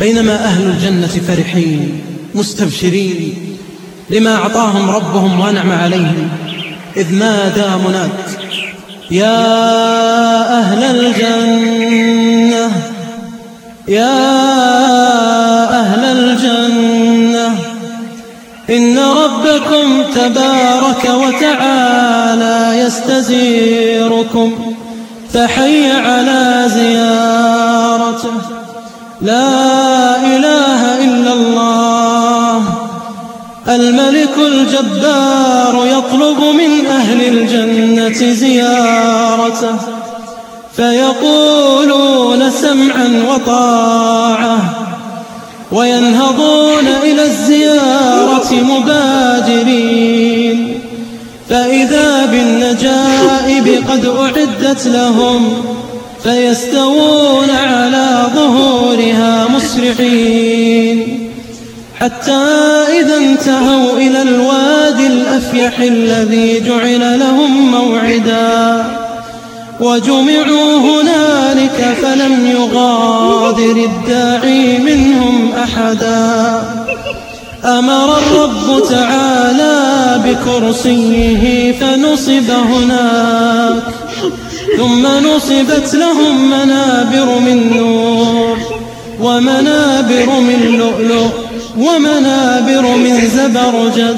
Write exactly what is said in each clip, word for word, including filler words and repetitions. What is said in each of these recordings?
بينما أهل الجنة فرحين مستبشرين لما أعطاهم ربهم وأنعم عليهم، إذ نادى مناد: يا أهل الجنة، يا أهل الجنة، إن ربكم تبارك وتعالى يستزيركم، فحي على زيارته. لا إله إلا الله الملك الجبار يطلب من أهل الجنة زيارته، فيقولون سمعا وطاعة، وينهضون إلى الزيارة مبادرين، فإذا بالنجائب قد أعدت لهم، فيستوون على ظهورها مسرعين، حتى إذا انتهوا إلى الوادي الأفيح الذي جعل لهم موعدا، وجمعوا هنالك فلم يغادر الداعي منهم أحدا. أمر الرب تعالى بكرسيه فنصب هناك، ثم نصبت لهم منابر من نور، ومنابر من لؤلؤ، ومنابر من زبرجد،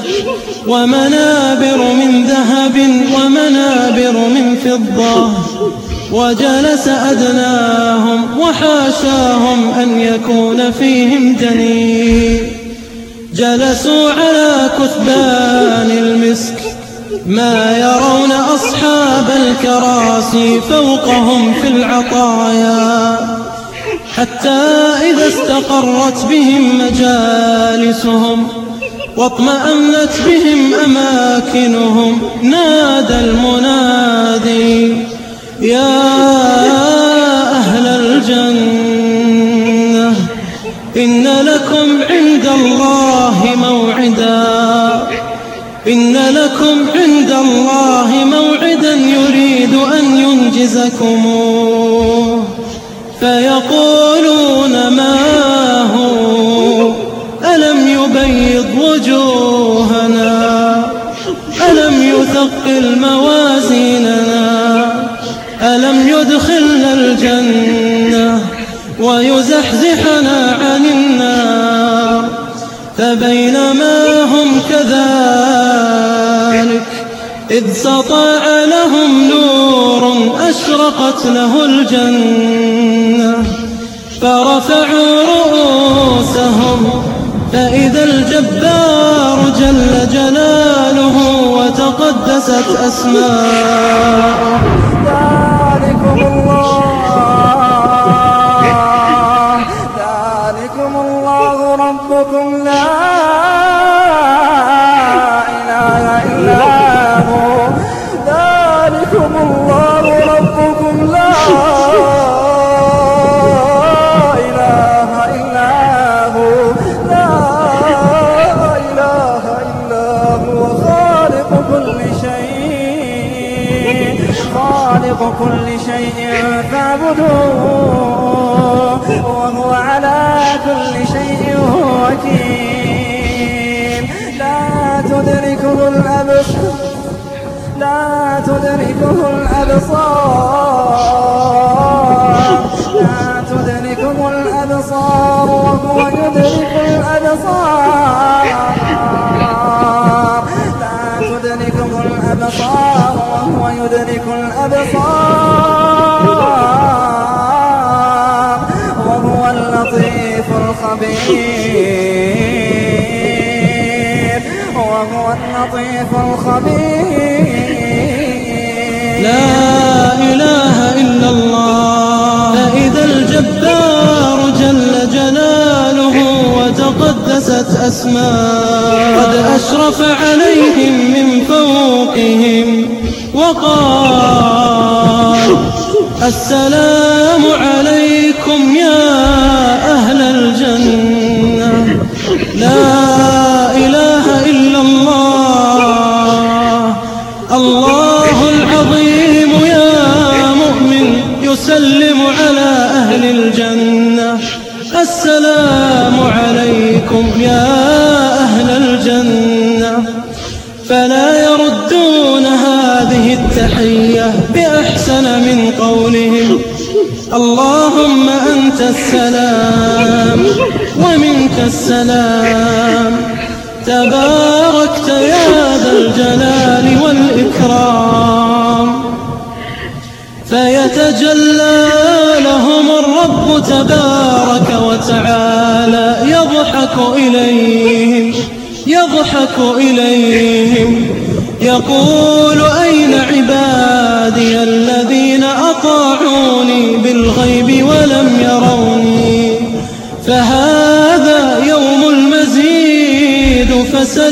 ومنابر من ذهب، ومنابر من فضة. وجلس أدناهم، وحاشاهم أن يكون فيهم دنيء، جلسوا على كثبان المسك، ما يرون أصحاب الكراسي فوقهم في العطايا، حتى إذا استقرت بهم مجالسهم واطمأنت بهم أماكنهم، نادى المنادي: يا أهل الجنة، إن لكم عند الله موعدا، إن لكم عند الله موعدا يريد أن ينجزكموه. فيقولون: ما هو؟ ألم يبيض وجوهنا؟ ألم يثقل موازيننا؟ ألم يدخلنا الجنة ويزحزحنا عن النار؟ فبينما هم كذلك إذ سطع لهم نور أشرقت له الجنة، فرفعوا رؤوسهم فإذا الجبار جل جلاله وتقدست أسماؤه. ذلكم الله، ذلكم الله ربكم، لا إله إلا هو، ذلكم الله ربكم، لا إله إلا هو، لا إله إلا هو، خالق كل شيء، خالق كل شيء فاعبدوه، وهو على كل شيء وكيل. لا تدركه الأبصار، لا تدركه الأبصار، لا تدركه الأبصار، وهو يدرك الأبصار، لا تدركه الأبصار، وهو يدرك الأبصار، وهو اللطيف الخبير، وهو اللطيف الخبير. لا إله إلا الله. فإذا الجبار جل جلاله وتقدست أسماؤه قد أشرف عليهم من فوقهم وقال: السلام عليكم يا أهل الجنة. لا إله إلا الله، الله العظيم يا مؤمن يسلم على أهل الجنة السلام عليكم يا أهل الجنة، فلا يردون هذه التحية بأحسن من قولهم اللهم أنت السلام ومنك السلام، تباركت يا ذا الجلال والإكرام. فيتجلى لهم الرب تبارك وتعالى يضحك إليهم يضحك إليهم يقول أين عبادي الذين أطاعوني بالغيب ولم يروني؟ فهذا يوم المزيد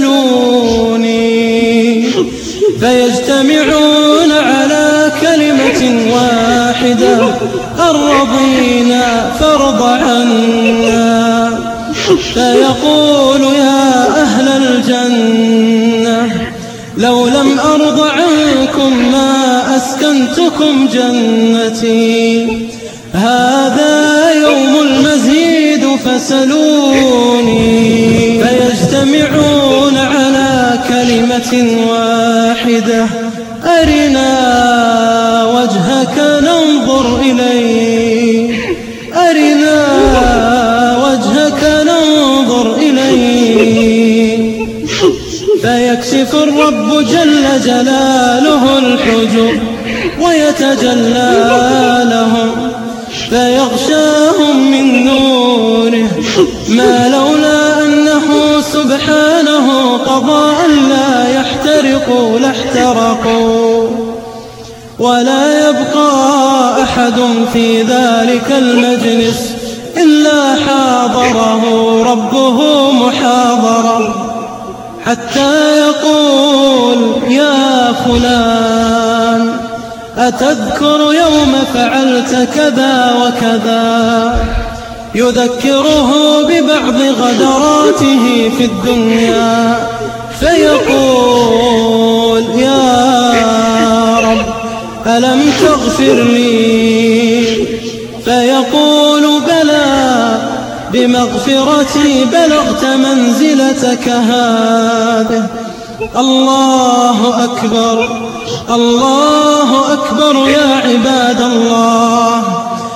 فسلوني. فيجتمعون على كلمة واحدة الرضينا فارض عنا. فيقول يا أهل الجنة لو لم أرض عنكم ما أسكنتكم جنتي، هذا يوم المزيد فسلوني. فيجتمعون على كلمة واحدة أرنا وجهك ننظر إليه أرنا وجهك ننظر إليه. فيكشف الرب جل جلاله الحجب ويتجلى لهم فيغشاهم من نوره ما لولا أنه سبحانه قضى أن لا يحترقوا لاحترقوا. ولا يبقى أحد في ذلك المجلس إلا حاضره ربه محاضرة، حتى يقول يا فلان أتذكر يوم فعلت كذا وكذا، يذكره ببعض غدراته في الدنيا فيقول يا رب ألم تغفر لي؟ فيقول بلى بمغفرتي بلغت منزلتك هذه. الله أكبر الله أكبر يا عباد الله.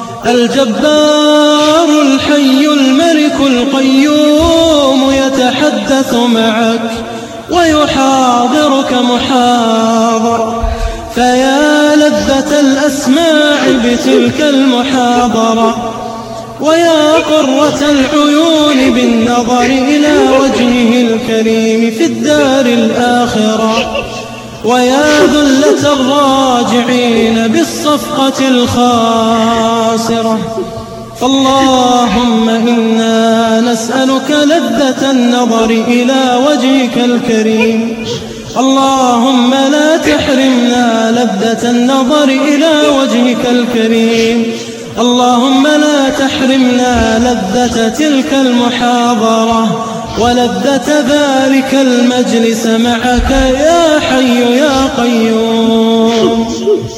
الجبار الحي الملك القيوم يتحدث معك ويحاضرك محاضرة. فيا لذة الأسماع بتلك المحاضرة، ويا قرة العيون بالنظر إلى وجهه الكريم في الدار الآخرة، ويا ذلة الراجعين بالصفقة الخاسرة. فاللهم إنا نسألك لذة النظر إلى وجهك الكريم. اللهم لا تحرمنا لذة النظر إلى وجهك الكريم. اللهم لا تحرمنا لذة تلك المحاضرة ولذة ذلك المجلس معك يا حي يا قيوم.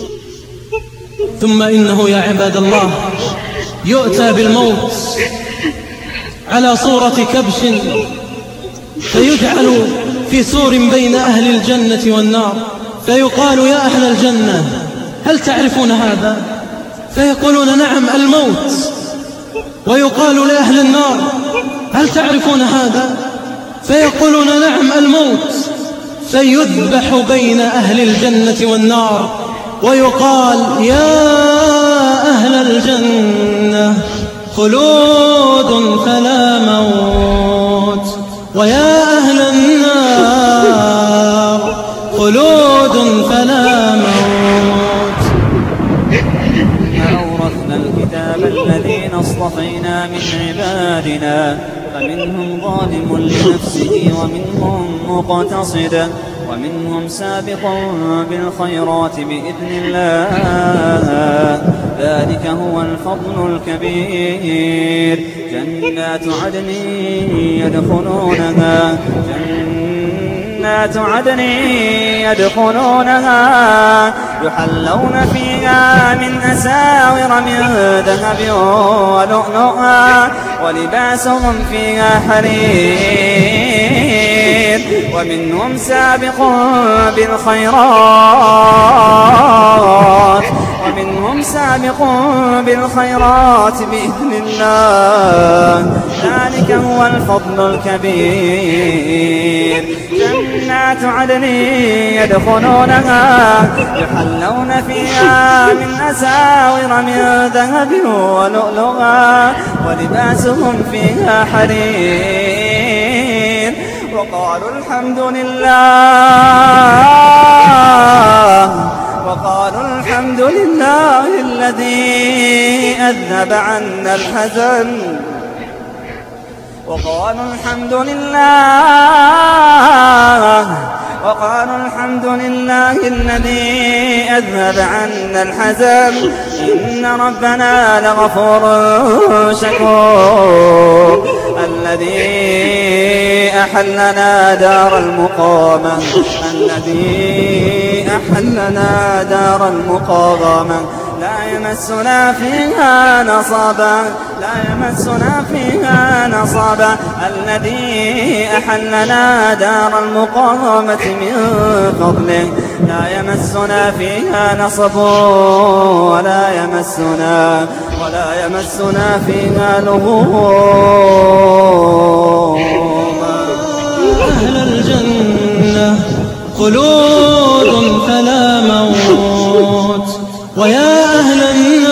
ثم إنه يا عباد الله يؤتى بالموت على صورة كبش فيجعل في سور بين أهل الجنة والنار، فيقال يا أهل الجنة هل تعرفون هذا؟ فيقولون نعم الموت. ويقال لأهل النار هل تعرفون هذا؟ فيقولون نعم الموت. فيذبح بين أهل الجنة والنار ويقال يا أهل الجنة خلود فلا موت، ويا أهل النار خلود فلا موت. أورثنا الكتاب الذين اصطفينا من عبادنا فمنهم ظالم لنفسه ومنهم مقتصد ومنهم سابق بالخيرات بإذن الله، ذلك هو الفضل الكبير. جنات عدن يدخلونها جنات عدن يدخلونها يحلون فيها من أساور من ذهب ولؤلؤا ولباسهم فيها حرير ومنهم سابق بالخيرات ومنهم سابق بالخيرات بإذن الله ذلك هو الفضل الكبير جنات عدن يدخلونها يحلون فيها من أساور من ذهب ولؤلؤا ولباسهم فيها حرير وقالوا الحمد لله وقالوا الحمد لله الذي أذهب عنا الحزن وقالوا الحمد لله وقالوا الحمد لله الذي أذهب عنا الحزن إن ربنا لغفور شكور الذي أحلنا دار المقامة الذي أحلنا دار المقامة لا يمسنا فيها نصبا لا يمسنا فيها نصبا الذي أحلنا دار المقامة من فضله لا يمسنا فيها نصب ولا يمسنا ولا يمسنا فيها لغوب. أهل الجنة خلود فلا موت ويا أهل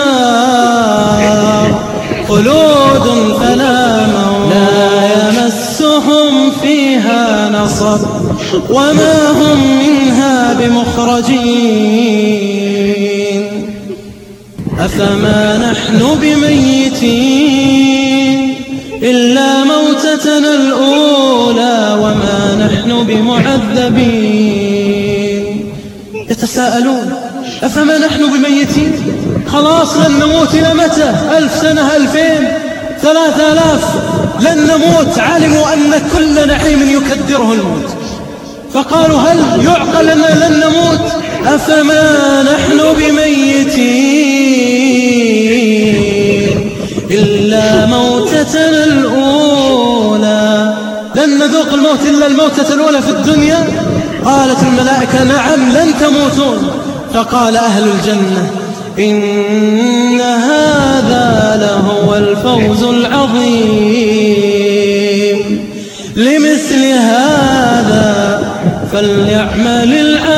النار خلود فلا موت لا يمسهم فيها نصب وما هم منها بمخرجين. أفما نحن بميتين إلا موتتنا الأولى وما نحن بمعذبين. يتساءلون أفما نحن بميتين خلاص لن نموت إلى متى؟ ألف سنة ألفين ثلاثة آلاف لن نموت. علموا أن كل نعيم يكدره الموت فقالوا هل يعقل أننا لن نموت؟ أفما نحن بميتين إلا موتتنا الأولى لن نذوق الموت إلا الموتة الأولى في الدنيا. قالت الملائكة نعم لن تموتون. فقال أهل الجنة إن هذا لهو الفوز العظيم لمثل هذا فليعمل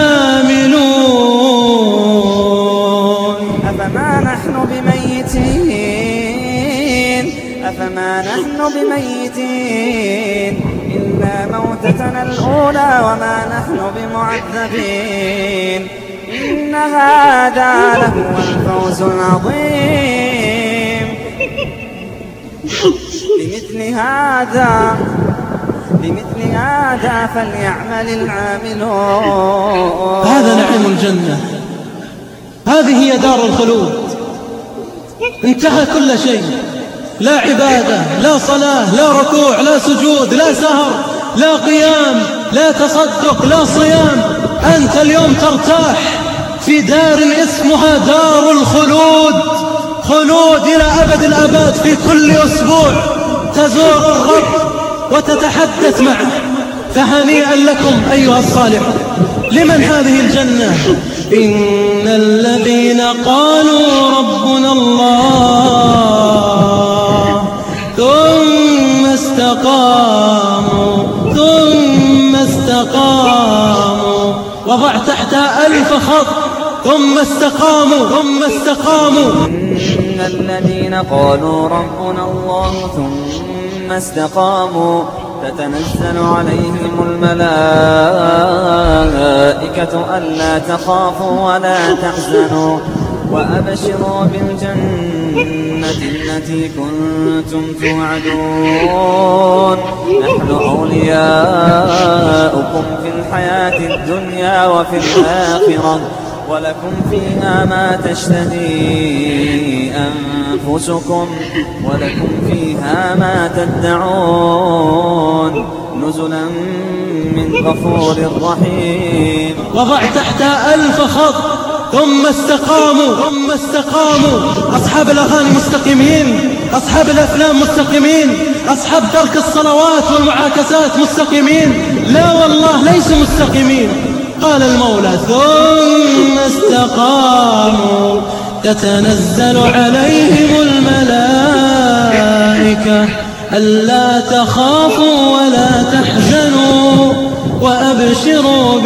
العاملون. أفما نحن بميتين أفما نحن بميتين إلا موتتنا الأولى وما نحن بمعذبين. إن هذا لهو الفوز العظيم لمثل هذا لمثل هذا فليعمل العاملون. هذا نعيم الجنة هذه هي دار الخلود. انتهى كل شيء لا عبادة لا صلاة لا ركوع لا سجود لا سهر لا قيام لا تصدق لا صيام. أنت اليوم ترتاح في دار اسمها دار الخلود خلود إلى أبد الآباد. في كل أسبوع تزور الرب وتتحدث معه. فهنيئا لكم أيها الصالحون. لمن هذه الجنة؟ إن الذين قالوا ربنا الله ثم استقاموا ثم استقاموا وضع تحتها ألف خط ثم استقاموا ثم استقاموا. إن الذين قالوا ربنا الله ثم استقاموا تتنزل عليهم الملائكة ألا تخافوا ولا تحزنوا وأبشروا بالجنة التي كنتم توعدون. نحن أولياؤكم في الحياة الدنيا وفي الآخرة ولكم فيها ما تشتهي أنفسكم ولكم فيها ما تدعون نزلا من غفور رحيم. وضع تحت ألف خط ثم استقاموا ثم استقاموا. أصحاب الأغاني مستقيمين، أصحاب الأفلام مستقيمين، أصحاب ترك الصلوات والمعاكسات مستقيمين؟ لا والله ليسوا مستقيمين. قال المولى ثم استقاموا تتنزل عليهم الملائكة ألا تخافوا ولا تحزنوا وأبشروا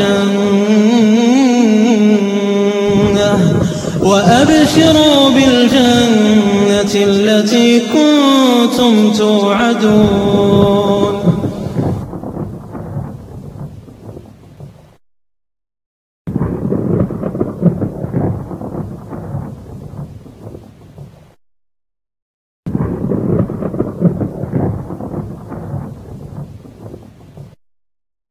بالجنة وأبشروا بالجنة التي كنتم توعدون.